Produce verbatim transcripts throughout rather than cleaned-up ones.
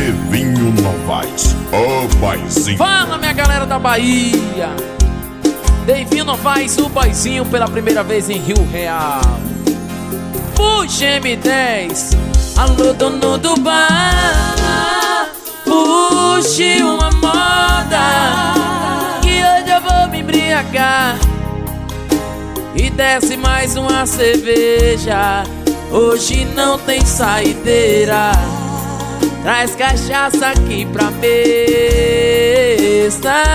Devinho Novaes, o boizinho. Fala, minha galera da Bahia. Devinho Novaes, o boizinho, pela primeira vez em Rio Real. Puxa M dez, alô dono do bar, puxe uma moda, que hoje eu vou me embriagar. E desce mais uma cerveja, hoje não tem saideira. Traz cachaça aqui pra mesa.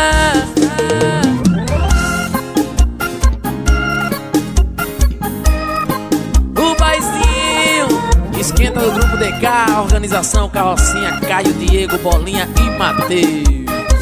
O boizinho esquenta do grupo D K, organização Carrocinha, Caio, Diego, Bolinha e Matheus.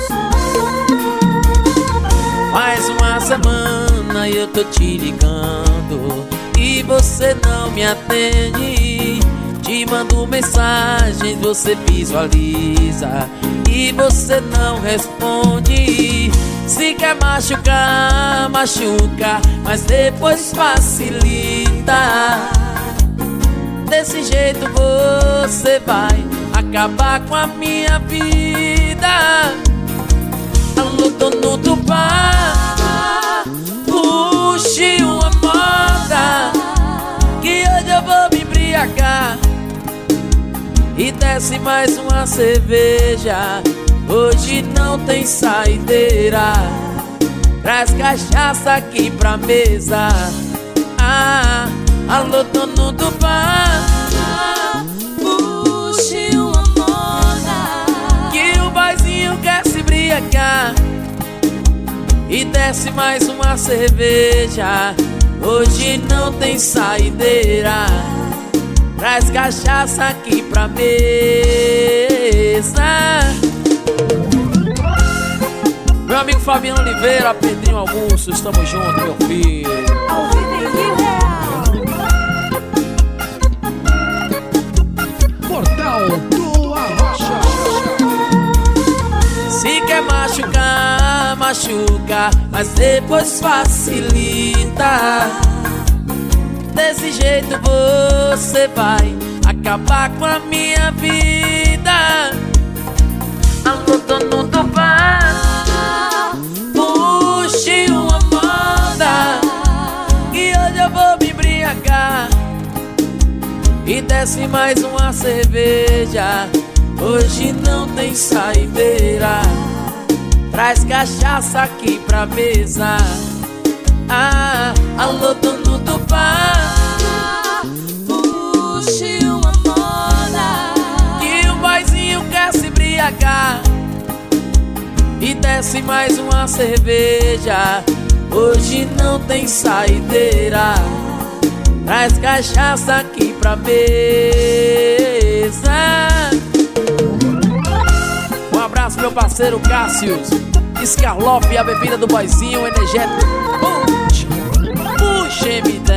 Faz uma semana eu tô te ligando e você não me atende. Te mando mensagens, você visualiza e você não responde. Se quer machucar, machuca, mas depois facilita. Desse jeito você vai acabar com a minha vida. Alô dono do bar, puxe uma moda, que hoje eu vou me embriagar. E desce mais uma cerveja, hoje não tem saideira. Traz cachaça aqui pra mesa. Ah, alô dono do bar, puxe uma moda, que o boizinho quer se embriagar. E desce mais uma cerveja, hoje não tem saideira. Traz cachaça aqui pra mesa. Meu amigo Fabiano Oliveira, Pedrinho Augusto, estamos juntos, meu filho. Ao vivo em Rio Real. Portal do Arrocha. Se quer machucar, machuca, mas depois facilita. Desse jeito você vai acabar com a minha vida. Alô dono do bar, puxe uma moda, que hoje eu vou me embriagar. E desce mais uma cerveja, hoje não tem saideira. Traz cachaça aqui pra mesa. Ah, alô dono do bar, puxe uma moda, que o boizinho quer se embriagar. E desce mais uma cerveja, hoje não tem saideira. Traz cachaça aqui pra mesa. Um abraço meu parceiro Cássio, Scarloff, a bebida do boizinho energético. Puxa M dez.